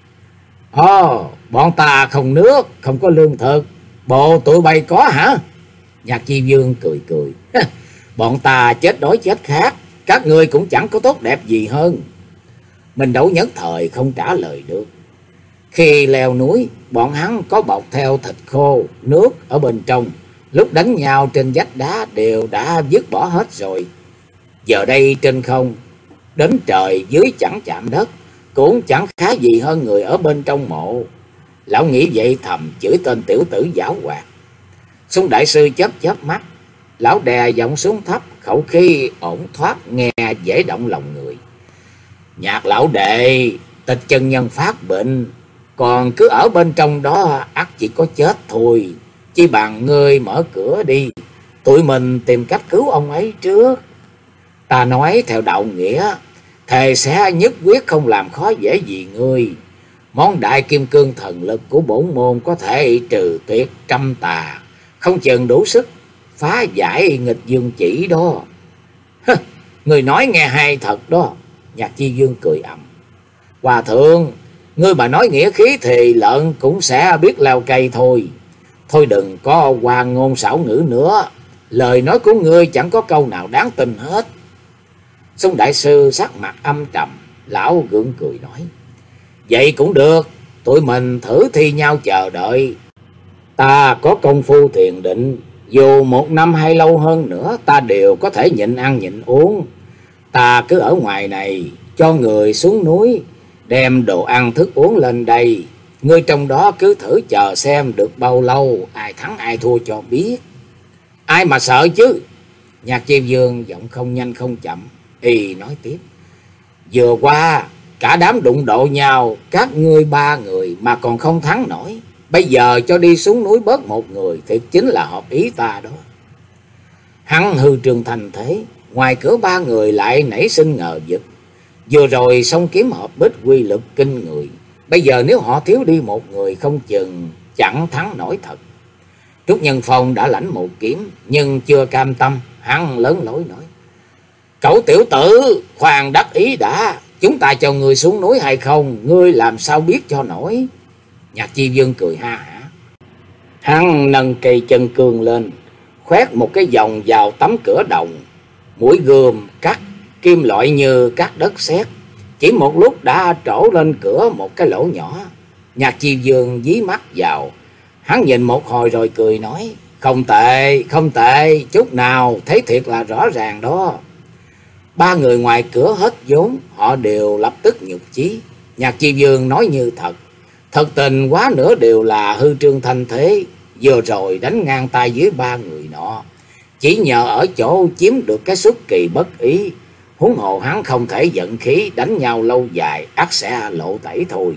"Ồ, bọn ta không nước, không có lương thực, bộ tụi bay có hả?" Nhạc Chi Dương cười cười: "Bọn ta chết đói chết khát, các ngươi cũng chẳng có tốt đẹp gì hơn." Minh Đấu nhất thời không trả lời được. Khi leo núi, bọn hắn có bọc theo thịt khô, nước ở bên trong, lúc đánh nhau trên vách đá đều đã dứt bỏ hết rồi. Giờ đây trên không, đến trời dưới chẳng chạm đất, cũng chẳng khá gì hơn người ở bên trong mộ. Lão nghĩ vậy thầm chửi tên tiểu tử giảo hoạt. Xung đại sư chớp chớp mắt, lão đè giọng xuống thấp, khẩu khí ổn thoát nghe dễ động lòng người: "Nhạc lão đệ, tịch chân nhân phát bệnh, còn cứ ở bên trong đó ắt chỉ có chết thôi. Chi bằng ngươi mở cửa đi, tụi mình tìm cách cứu ông ấy trước. Ta nói theo đạo nghĩa, thề sẽ nhất quyết không làm khó dễ gì ngươi. Món đại kim cương thần lực của bổn môn có thể trừ tuyệt trăm tà, không chừng đủ sức phá giải nghịch dương chỉ đó." "Người nói nghe hay thật đó." Nhạc Chi Dương cười ầm: "Hòa thượng, ngươi mà nói nghĩa khí thì lợn cũng sẽ biết leo cây thôi. Thôi đừng có hoa ngôn xảo ngữ nữa, lời nói của ngươi chẳng có câu nào đáng tin hết." Xung đại sư sắc mặt âm trầm, lão gượng cười nói: "Vậy cũng được, tụi mình thử thi nhau chờ đợi. Ta có công phu thiền định, dù một năm hay lâu hơn nữa ta đều có thể nhịn ăn nhịn uống. Ta cứ ở ngoài này, cho người xuống núi đem đồ ăn thức uống lên đây. Ngươi trong đó cứ thử chờ xem được bao lâu, ai thắng ai thua cho biết. Ai mà sợ chứ." Nhạc Chi Dương giọng không nhanh không chậm, y nói tiếp: "Vừa qua cả đám đụng độ nhau, các ngươi ba người mà còn không thắng nổi. Bây giờ cho đi xuống núi bớt một người, thiệt chính là hợp ý ta đó." Hắn hư trường thành thế, ngoài cửa ba người lại nảy sinh ngờ vực. Vừa rồi song kiếm hợp bích quy lực kinh người, Bây giờ nếu họ thiếu đi một người không chừng chẳng thắng nổi thật. Trúc Nhân Phong đã lãnh một kiếm nhưng chưa cam tâm, hắn lớn lối nói: Cậu tiểu tử, khoan đắc ý đã, chúng ta cho người xuống núi hay không, ngươi làm sao biết cho nổi. Nhạc Chi Vương cười ha hả. Hắn nâng cây chân cương lên, khoét một cái vòng vào tấm cửa đồng, mũi gươm cắt kim loại như cắt đất sét. Chỉ một lúc đã trổ lên cửa một cái lỗ nhỏ. Nhạc Chi Vương dí mắt vào, hắn nhìn một hồi rồi cười nói: Không tệ, không tệ chút nào, thấy thiệt là rõ ràng đó. Ba người ngoài cửa hết vốn, họ đều lập tức nhục chí. Nhạc Chi Vương nói như thật, thật tình quá nữa đều là hư trương thanh thế. Vừa rồi đánh ngang tay dưới ba người nọ, chỉ nhờ ở chỗ chiếm được cái xuất kỳ bất ý. Huống hồ hắn không thể giận khí đánh nhau lâu dài, ắt sẽ lộ tẩy thôi.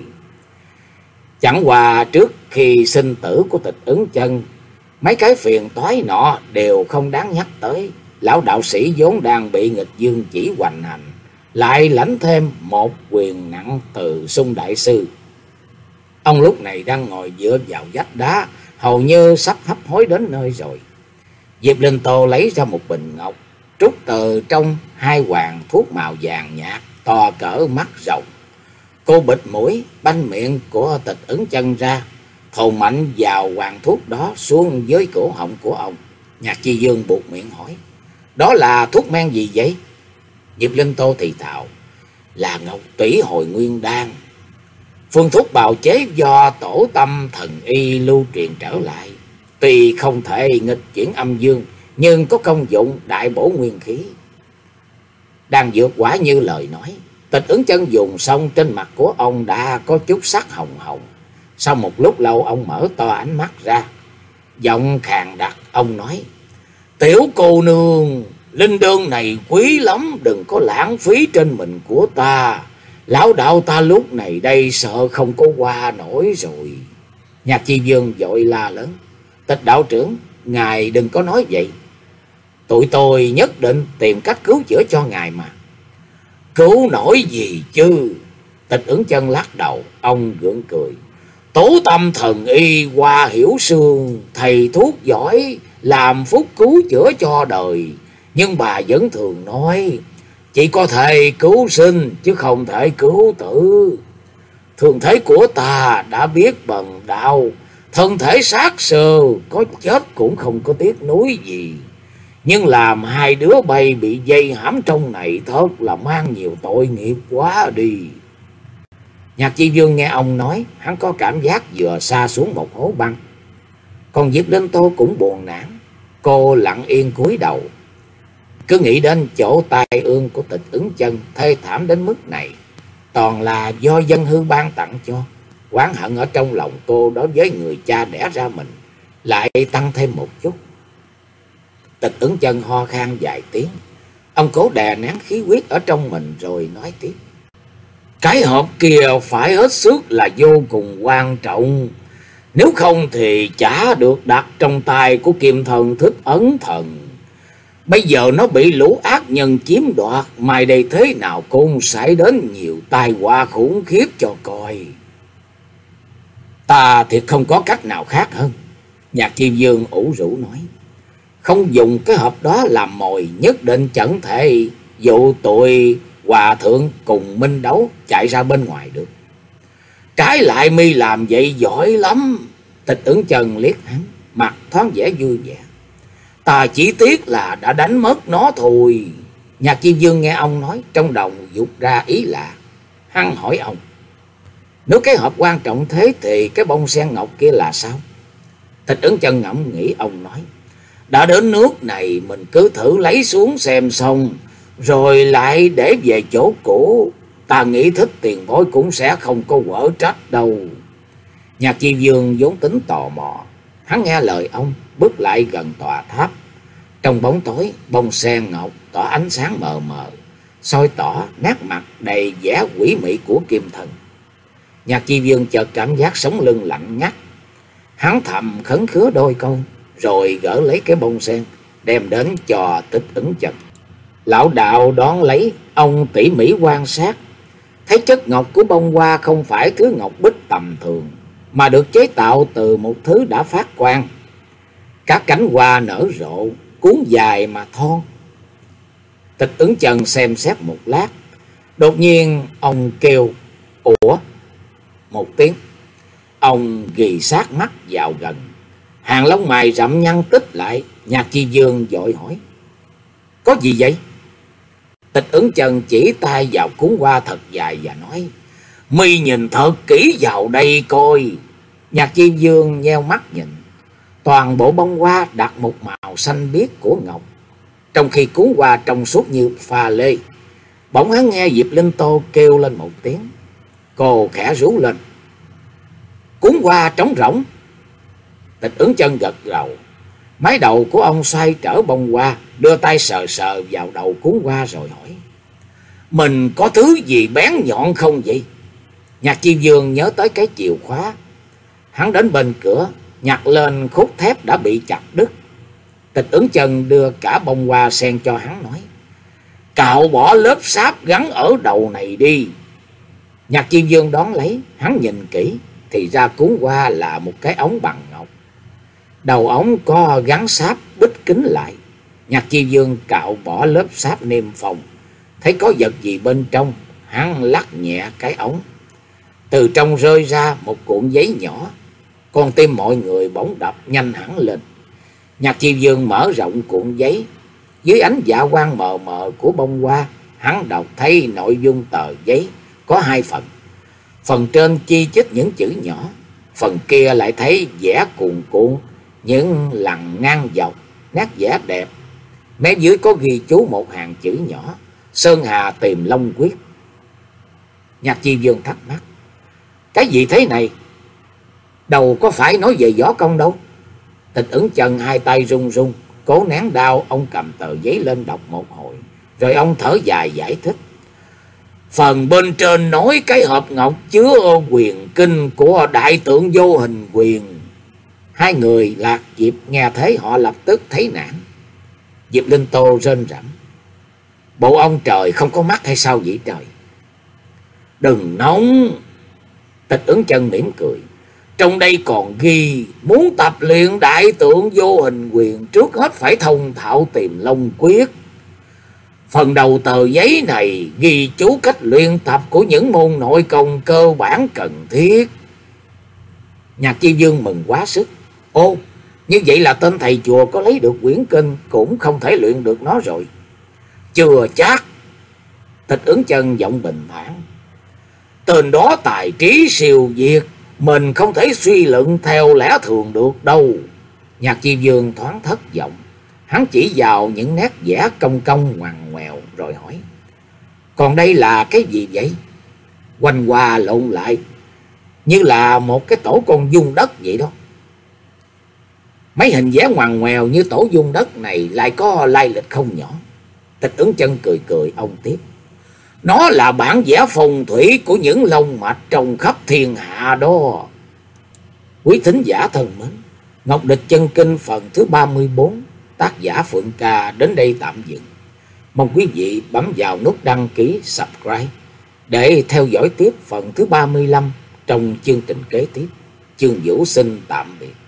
Chẳng qua trước khi sinh tử của Tịch Ứng Chân, mấy cái phiền toái nọ đều không đáng nhắc tới. Lão đạo sĩ vốn đang bị nghịch dương chỉ hoành hành, lại lãnh thêm một quyền nặng từ Xung đại sư. Ông lúc này đang ngồi dựa vào vách đá, hầu như sắp hấp hối đến nơi rồi. Diệp Linh Tô lấy ra một bình ngọc, trút từ trong hai hoàng thuốc màu vàng nhạt to cỡ mắt rồng. Cô bịt mũi banh miệng của Tịch Ứng Chân ra, thầu mạnh vào hoàng thuốc đó xuống dưới cổ họng của ông. Nhạc Chi Vương buộc miệng hỏi: Đó là thuốc men gì vậy? Diệp Linh Tô thì thào: Là Ngọc Tủy Hồi Nguyên Đan, phương thuốc bào chế do tổ tâm thần y lưu truyền trở lại. Tuy không thể nghịch chuyển âm dương, nhưng có công dụng đại bổ nguyên khí. Đang dược quả như lời nói. Tịch Ứng Chân dùng xong, trên mặt của ông đã có chút sắc hồng hồng. Sau một lúc lâu ông mở to ánh mắt ra, giọng khàn đặc ông nói: Tiểu cô nương, linh đơn này quý lắm, đừng có lãng phí trên mình của ta. Lão đạo ta lúc này đây sợ không có qua nổi rồi. Nhạc Chi Vương vội la lớn: Tịch đạo trưởng, ngài đừng có nói vậy. Tụi tôi nhất định tìm cách cứu chữa cho ngài mà. Cứu nổi gì chứ? Tịch Ứng Chân lắc đầu, ông gượng cười: Tổ tâm thần y Hoa Hiểu Sương, thầy thuốc giỏi, làm phúc cứu chữa cho đời. Nhưng bà vẫn thường nói, chỉ có thể cứu sinh chứ không thể cứu tử. Thường thế của ta đã biết bần đạo, thân thể xác sơ, có chết cũng không có tiếc nuối gì. Nhưng làm hai đứa bay bị dây hãm trong này thật là mang nhiều tội nghiệp quá đi. Nhạc Chi Vương nghe ông nói, hắn có cảm giác vừa sa xuống một hố băng. Còn Diệp Linh Tô cũng buồn nản, cô lặng yên cúi đầu. Cứ nghĩ đến chỗ tai ương của Tịch Ứng Chân thê thảm đến mức này, toàn là do dân hư ban tặng cho. Oán hận ở trong lòng cô đối với người cha đẻ ra mình lại tăng thêm một chút. Tịch Ứng Chân ho khan vài tiếng, ông cố đè nén khí huyết ở trong mình rồi nói tiếp: Cái hộp kia phải hết sức là vô cùng quan trọng, nếu không thì chả được đặt trong tay của Kim Thần Thích Ấn Thần. Bây giờ nó bị lũ ác nhân chiếm đoạt, mai đây thế nào cũng xảy đến nhiều tai họa khủng khiếp cho coi. Ta thiệt không có cách nào khác hơn. Nhạc Chi Vương ủ rũ nói: Không dùng cái hộp đó làm mồi, nhất định chẳng thể dụ tụi hòa thượng cùng minh đấu chạy ra bên ngoài được. Trái lại mi làm vậy giỏi lắm. Tịch Ứng Chân liếc hắn, mặt thoáng vẻ vui vẻ: Ta chỉ tiếc là đã đánh mất nó thôi. Nhạc Chi Vương nghe ông nói, trong đầu dục ra ý lạ. Hắn hỏi ông: Nếu cái hộp quan trọng thế thì cái bông sen ngọc kia là sao? Tịch Ứng Chân ngẫm nghĩ, ông nói: Đã đến nước này, mình cứ thử lấy xuống xem xong, rồi lại để về chỗ cũ. Ta nghĩ Thích tiền bối cũng sẽ không có quở trách đâu. Nhạc Chi Vương vốn tính tò mò, hắn nghe lời ông, bước lại gần tòa tháp. Trong bóng tối, bông sen ngọc tỏa ánh sáng mờ mờ, soi tỏ nét mặt đầy vẻ quỷ mị của Kim Thần. Nhạc Chi Vương chợt cảm giác sống lưng lạnh ngắt. Hắn thầm khấn khứa đôi câu, rồi gỡ lấy cái bông sen, đem đến cho Tịch Ứng Chân. Lão đạo đón lấy, ông tỉ mỉ quan sát, thấy chất ngọc của bông hoa không phải thứ ngọc bích tầm thường, mà được chế tạo từ một thứ đã phát quang. Các cánh hoa nở rộ, cuốn dài mà thon. Tịch Ứng Chân xem xét một lát, đột nhiên ông kêu ủa một tiếng. Ông ghì sát mắt vào gần, hàng lông mày rậm nhăn tích lại. Nhạc Chi Dương vội hỏi: có gì vậy? Tịch Ứng Chân chỉ tay vào cuốn hoa thật dài và nói: mi nhìn thật kỹ vào đây coi. Nhạc Chi Dương nheo mắt nhìn. Toàn bộ bông hoa đặt một màu xanh biếc của ngọc, trong khi cuốn hoa trong suốt như pha lê. Bỗng hắn nghe Diệp Linh Tô kêu lên một tiếng. Cô khẽ rú lên: cuốn hoa trống rỗng. Tịch Ứng Chân gật đầu. Mái đầu của ông xoay trở bông hoa, đưa tay sờ sờ vào đầu cuốn hoa rồi hỏi: mình có thứ gì bén nhọn không vậy? Nhạc Chi Dương nhớ tới cái chìa khóa. Hắn đến bên cửa, nhặt lên khúc thép đã bị chặt đứt. Tịch Ứng Chân đưa cả bông hoa sen cho hắn, nói: cạo bỏ lớp sáp gắn ở đầu này đi. Nhạc Chi Dương đón lấy, hắn nhìn kỹ thì ra cuốn hoa là một cái ống bằng ngọc. Đầu ống có gắn sáp bích kín lại. Nhạc Chi Dương cạo bỏ lớp sáp niêm phong, thấy có vật gì bên trong, hắn lắc nhẹ cái ống. Từ trong rơi ra một cuộn giấy nhỏ. Con tim mọi người bỗng đập nhanh hẳn lên. Nhạc Chi Dương mở rộng cuộn giấy. Dưới ánh dạ quang mờ mờ của bông hoa, hắn đọc thấy nội dung tờ giấy có hai phần. Phần trên chi chít những chữ nhỏ, phần kia lại thấy vẽ cuồn cuộn những lằn ngang dọc, nét vẽ đẹp. Mé dưới có ghi chú một hàng chữ nhỏ: Sơn Hà tìm Long Quyết. Nhạc Chi Dương thắc mắc: cái gì thế này? Đâu có phải nói về võ công đâu. Tịch Ứng Chân hai tay run run, cố nén đau. Ông cầm tờ giấy lên đọc một hồi, rồi ông thở dài giải thích: phần bên trên nói cái hộp ngọc chứa quyền kinh của đại tượng Vô Hình Quyền. Hai người Lạc Diệp nghe thấy họ lập tức thấy nản. Diệp Linh Tô rên rẫm: bộ ông trời không có mắt hay sao vậy trời? Đừng nóng. Tịch Ứng Chân mỉm cười: trong đây còn ghi muốn tập luyện đại tượng Vô Hình Quyền, trước hết phải thông thạo tìm Long Quyết. Phần đầu tờ giấy này ghi chú cách luyện tập của những môn nội công cơ bản cần thiết. Nhạc Chi Dương mừng quá sức: ô, như vậy là tên thầy chùa có lấy được quyển kinh cũng không thể luyện được nó rồi. Chưa chắc. Tịch Ứng Chân giọng bình thản: tên đó tài trí siêu việt, mình không thể suy luận theo lẽ thường được đâu. Nhạc Chi Dương thoáng thất vọng. Hắn chỉ vào những nét vẽ cong cong ngoằn ngoèo rồi hỏi: còn đây là cái gì vậy? Quanh qua lộn lại, như là một cái tổ con dung đất vậy đó. Mấy hình vẽ ngoằn ngoèo như tổ dung đất này lại có lai lịch không nhỏ. Tịch Ứng Chân cười cười, ông tiếp: nó là bản vẽ phong thủy của những long mạch trong khắp thiên hạ đó. Quý thính giả thân mến, Ngọc Địch Chân Kinh phần thứ ba mươi bốn, tác giả Phượng Ca đến đây tạm dừng. Mong quý vị bấm vào nút đăng ký subscribe để theo dõi tiếp phần thứ ba mươi lăm trong chương trình kế tiếp. Chương Vũ xin tạm biệt.